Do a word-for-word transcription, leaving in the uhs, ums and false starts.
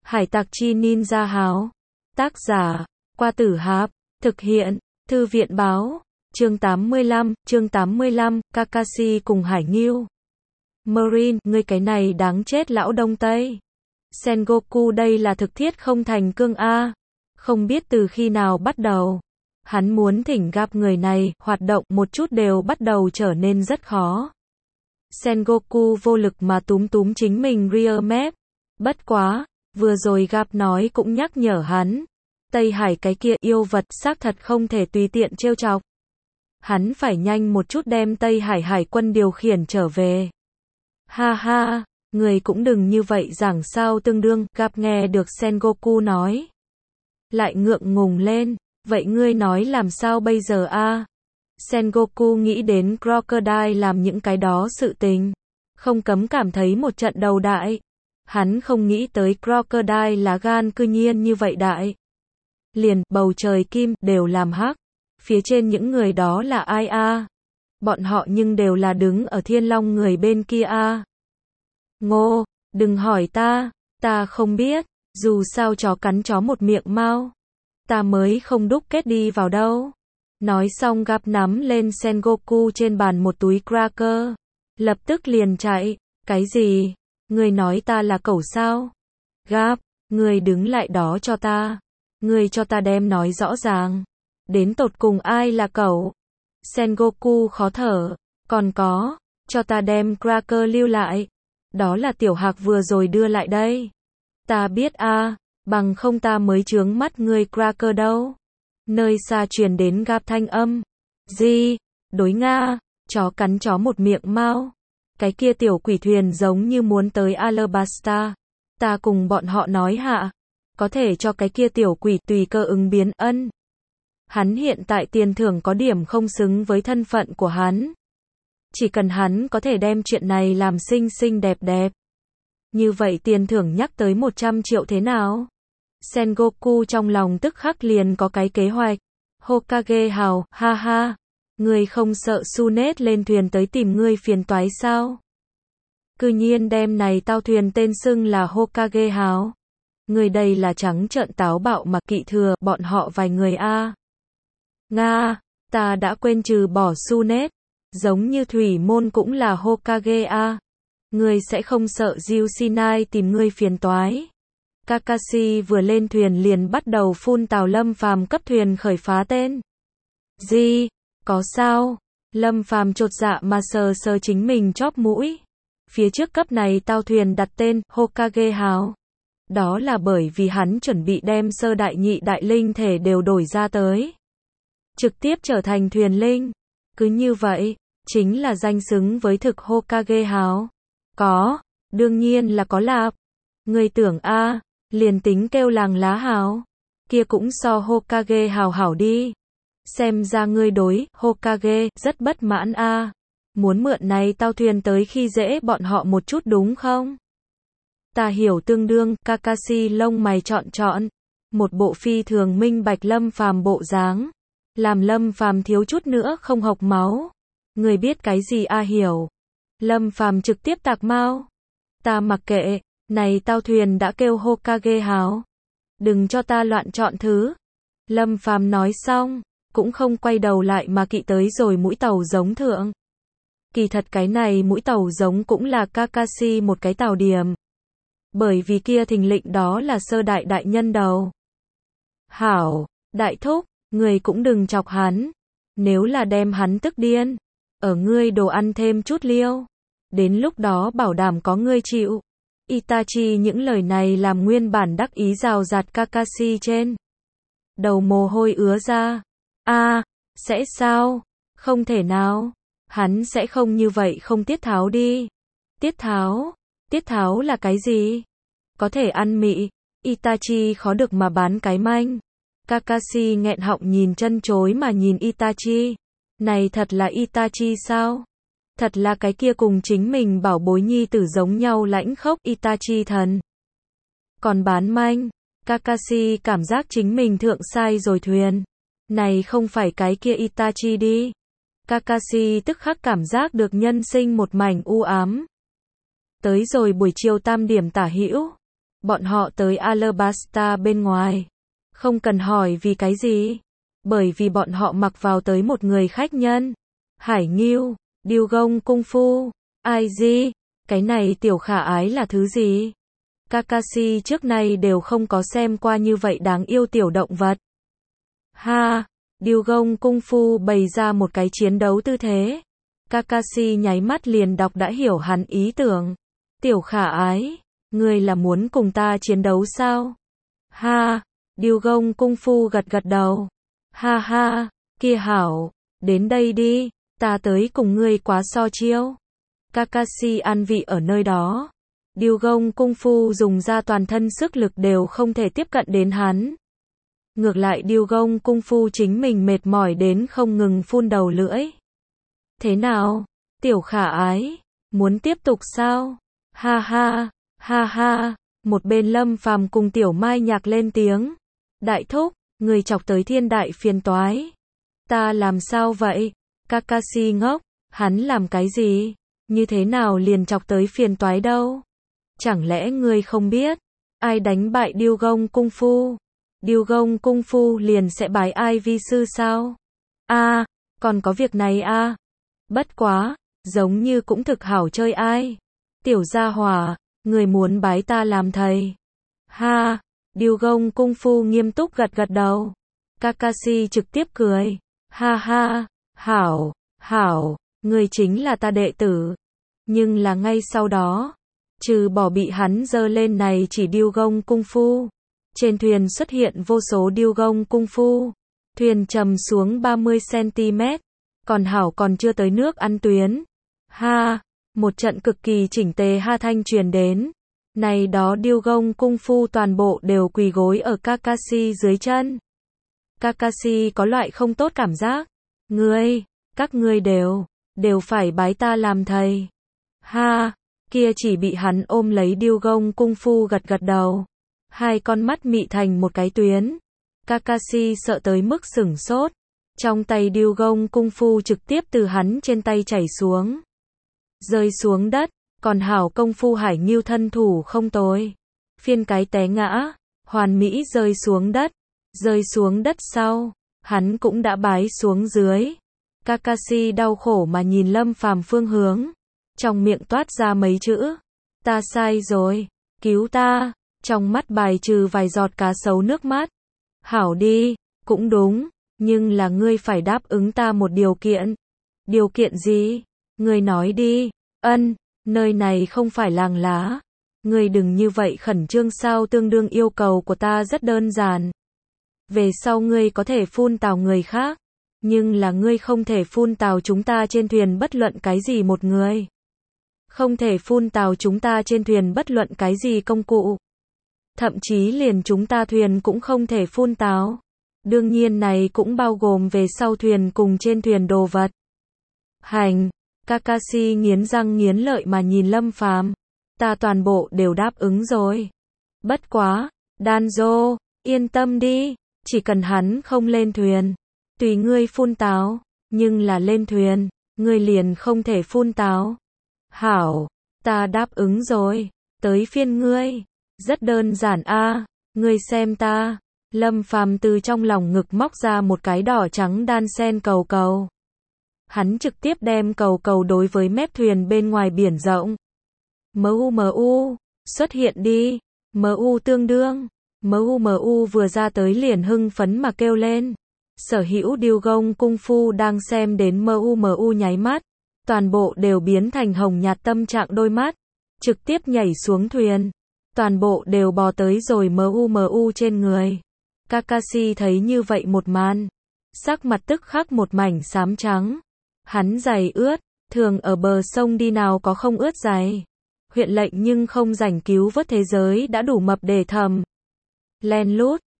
Hải tặc chi ninja háo. Tác giả, Qua Tử Hạp. Thực hiện, Thư viện báo. Chương tám mươi lăm, chương tám mươi lăm, Kakashi cùng Hải Ngưu. Marine, ngươi cái này đáng chết lão Đông Tây. Sengoku đây là thực thiết không thành cương a. Không biết từ khi nào bắt đầu. Hắn muốn thỉnh gặp người này, hoạt động một chút đều bắt đầu trở nên rất khó. Sengoku vô lực mà túm túm chính mình rear map. Bất quá, vừa rồi gặp nói cũng nhắc nhở hắn. Tây Hải cái kia yêu vật xác thật không thể tùy tiện trêu chọc. Hắn phải nhanh một chút đem Tây Hải hải quân điều khiển trở về. Ha ha, người cũng đừng như vậy giảng sao tương đương, gặp nghe được Sengoku nói. Lại ngượng ngùng lên, vậy ngươi nói làm sao bây giờ a? Sengoku nghĩ đến Crocodile làm những cái đó sự tình. Không cấm cảm thấy một trận đầu đại. Hắn không nghĩ tới Crocodile lá gan cư nhiên như vậy đại. Liền, bầu trời kim, đều làm hắc. Phía trên những người đó là ai a? Bọn họ nhưng đều là đứng ở Thiên Long người bên kia a. Ngô, đừng hỏi ta, ta không biết, dù sao chó cắn chó một miệng mau. Ta mới không đúc kết đi vào đâu. Nói xong gặp nắm lên Sengoku trên bàn một túi cracker. Lập tức liền chạy, cái gì? Người nói ta là cẩu sao? Gap, người đứng lại đó cho ta. Người cho ta đem nói rõ ràng. Đến tột cùng ai là cẩu? Sengoku khó thở. Còn có, cho ta đem cracker lưu lại. Đó là tiểu hạc vừa rồi đưa lại đây. Ta biết a, à, bằng không ta mới chướng mắt ngươi cracker đâu. Nơi xa truyền đến gap thanh âm. Gì? Đối Nga, chó cắn chó một miệng mau. Cái kia tiểu quỷ thuyền giống như muốn tới Alabasta. Ta cùng bọn họ nói hạ. Có thể cho cái kia tiểu quỷ tùy cơ ứng biến ân. Hắn hiện tại tiền thưởng có điểm không xứng với thân phận của hắn. Chỉ cần hắn có thể đem chuyện này làm xinh xinh đẹp đẹp. Như vậy tiền thưởng nhắc tới một trăm triệu thế nào? Sengoku trong lòng tức khắc liền có cái kế hoạch. Hokage hào, ha ha. Ngươi không sợ Tsunade lên thuyền tới tìm ngươi phiền toái sao? Cư nhiên đem này tao thuyền tên xưng là Hokage hào. Người đây là trắng trợn táo bạo mà kỵ thừa bọn họ vài người a. Nga, ta đã quên trừ bỏ Tsunade. Giống như Thủy Môn cũng là Hokage a. Ngươi sẽ không sợ Jushinai tìm ngươi phiền toái. Kakashi vừa lên thuyền liền bắt đầu phun tào Lâm Phàm cấp thuyền khởi phá tên. Gì? Có sao? Lâm Phàm chột dạ mà sờ sờ chính mình chóp mũi. Phía trước cấp này tao thuyền đặt tên Hokage hào. Đó là bởi vì hắn chuẩn bị đem sơ đại nhị đại linh thể đều đổi ra tới. Trực tiếp trở thành thuyền linh. Cứ như vậy, chính là danh xứng với thực Hokage hào. Có, đương nhiên là có lạp. Người tưởng a, liền tính kêu làng lá hào. Kia cũng so Hokage hào hảo đi. Xem ra ngươi đối Hokage rất bất mãn a. Muốn mượn này tao thuyền tới khi dễ bọn họ một chút đúng không? Ta hiểu tương đương, Kakashi lông mày trọn trọn. Một bộ phi thường minh bạch Lâm Phàm bộ dáng. Làm Lâm Phàm thiếu chút nữa không hộc máu. Người biết cái gì a hiểu? Lâm Phàm trực tiếp tạc mau. Ta mặc kệ, này tao thuyền đã kêu Hokage hào. Đừng cho ta loạn chọn thứ. Lâm Phàm nói xong, cũng không quay đầu lại mà kỵ tới rồi mũi tàu giống thượng. Kỳ thật cái này mũi tàu giống cũng là Kakashi một cái tàu điểm. Bởi vì kia thình lình đó là sơ đại đại nhân đầu. Hảo, đại thúc, người cũng đừng chọc hắn. Nếu là đem hắn tức điên, ở ngươi đồ ăn thêm chút liêu. Đến lúc đó bảo đảm có ngươi chịu. Itachi những lời này làm nguyên bản đắc ý rào rạt Kakashi trên. Đầu mồ hôi ứa ra. A, à, sẽ sao? Không thể nào. Hắn sẽ không như vậy không tiết tháo đi. Tiết tháo? Tiết tháo là cái gì? Có thể ăn mị. Itachi khó được mà bán cái manh. Kakashi nghẹn họng nhìn chân chối mà nhìn Itachi. Này thật là Itachi sao? Thật là cái kia cùng chính mình bảo bối nhi tử giống nhau lãnh khốc Itachi thần. Còn bán manh, Kakashi cảm giác chính mình thượng sai rồi thuyền. Này không phải cái kia Itachi đi. Kakashi tức khắc cảm giác được nhân sinh một mảnh u ám. Tới rồi buổi chiều tam điểm tả hữu. Bọn họ tới Alabasta bên ngoài. Không cần hỏi vì cái gì. Bởi vì bọn họ mặc vào tới một người khách nhân. Hải Nghiêu, điêu gông cung phu, ai gì? Cái này tiểu khả ái là thứ gì? Kakashi trước nay đều không có xem qua như vậy đáng yêu tiểu động vật. Ha, điêu gông cung phu bày ra một cái chiến đấu tư thế. Kakashi nháy mắt liền đọc đã hiểu hắn ý tưởng. Tiểu khả ái, ngươi là muốn cùng ta chiến đấu sao? Ha, điêu gông cung phu gật gật đầu. Ha ha, kia hảo, đến đây đi, ta tới cùng ngươi quá so chiêu. Kakashi an vị ở nơi đó. Điêu gông cung phu dùng ra toàn thân sức lực đều không thể tiếp cận đến hắn. Ngược lại điêu gông cung phu chính mình mệt mỏi đến không ngừng phun đầu lưỡi. Thế nào, tiểu khả ái, muốn tiếp tục sao? Ha ha, ha ha, một bên Lâm Phàm cùng tiểu Mai Nhạc lên tiếng. Đại thúc, người chọc tới thiên đại phiền toái. Ta làm sao vậy? Kakashi ngốc, hắn làm cái gì? Như thế nào liền chọc tới phiền toái đâu? Chẳng lẽ ngươi không biết? Ai đánh bại điêu gông cung phu? Điêu gông cung phu liền sẽ bái ai vi sư sao? A, à, còn có việc này a. À? Bất quá, giống như cũng thực hảo chơi ai. Tiểu gia hỏa, người muốn bái ta làm thầy. Ha, điêu gông cung phu nghiêm túc gật gật đầu. Kakashi trực tiếp cười. Ha ha, hảo, hảo, người chính là ta đệ tử. Nhưng là ngay sau đó, trừ bỏ bị hắn giơ lên này chỉ điêu gông cung phu. Trên thuyền xuất hiện vô số điêu gông cung phu. Thuyền trầm xuống ba mươi xăng-ti-mét. Còn hảo còn chưa tới nước ăn tuyến. Ha, một trận cực kỳ chỉnh tề ha thanh truyền đến. Này đó điêu gông cung phu toàn bộ đều quỳ gối ở Kakashi dưới chân. Kakashi có loại không tốt cảm giác. Ngươi, các ngươi đều, đều phải bái ta làm thầy. Ha, kia chỉ bị hắn ôm lấy điêu gông cung phu gật gật đầu. Hai con mắt mị thành một cái tuyến. Kakashi sợ tới mức sửng sốt. Trong tay điêu gông cung phu trực tiếp từ hắn trên tay chảy xuống. Rơi xuống đất, còn hảo công phu Hải Nghiêu thân thủ không tồi. Phiên cái té ngã, hoàn mỹ rơi xuống đất. Rơi xuống đất sau, hắn cũng đã bái xuống dưới. Kakashi đau khổ mà nhìn Lâm Phàm phương hướng. Trong miệng toát ra mấy chữ. Ta sai rồi, cứu ta. Trong mắt bài trừ vài giọt cá sấu nước mắt. Hảo đi, cũng đúng, nhưng là ngươi phải đáp ứng ta một điều kiện. Điều kiện gì? Ngươi nói đi. Ân, nơi này không phải làng lá. Ngươi đừng như vậy khẩn trương sao, tương đương yêu cầu của ta rất đơn giản. Về sau ngươi có thể phun tào người khác, nhưng là ngươi không thể phun tào chúng ta trên thuyền bất luận cái gì một người. Không thể phun tào chúng ta trên thuyền bất luận cái gì công cụ. Thậm chí liền chúng ta thuyền cũng không thể phun tào. Đương nhiên này cũng bao gồm về sau thuyền cùng trên thuyền đồ vật. Hành, Kakashi nghiến răng nghiến lợi mà nhìn Lâm Phàm. Ta toàn bộ đều đáp ứng rồi. Bất quá, Danzo, yên tâm đi, chỉ cần hắn không lên thuyền, tùy ngươi phun tào, nhưng là lên thuyền, ngươi liền không thể phun tào. Hảo, ta đáp ứng rồi, tới phiên ngươi. Rất đơn giản a, à, ngươi xem ta. Lâm Phàm từ trong lòng ngực móc ra một cái đỏ trắng đan sen cầu cầu. Hắn trực tiếp đem cầu cầu đối với mép thuyền bên ngoài biển rộng. Mu mu, xuất hiện đi. Mu tương đương. Mu mu vừa ra tới liền hưng phấn mà kêu lên. Sở hữu điêu gông cung phu đang xem đến mu mu nháy mắt. Toàn bộ đều biến thành hồng nhạt tâm trạng đôi mắt. Trực tiếp nhảy xuống thuyền. Toàn bộ đều bò tới rồi mu mu trên người. Kakashi thấy như vậy một màn. Sắc mặt tức khắc một mảnh xám trắng. Hắn giày ướt, thường ở bờ sông đi nào có không ướt giày. Huyện lệnh nhưng không rảnh cứu vớt thế giới đã đủ mập để thầm. Len lút,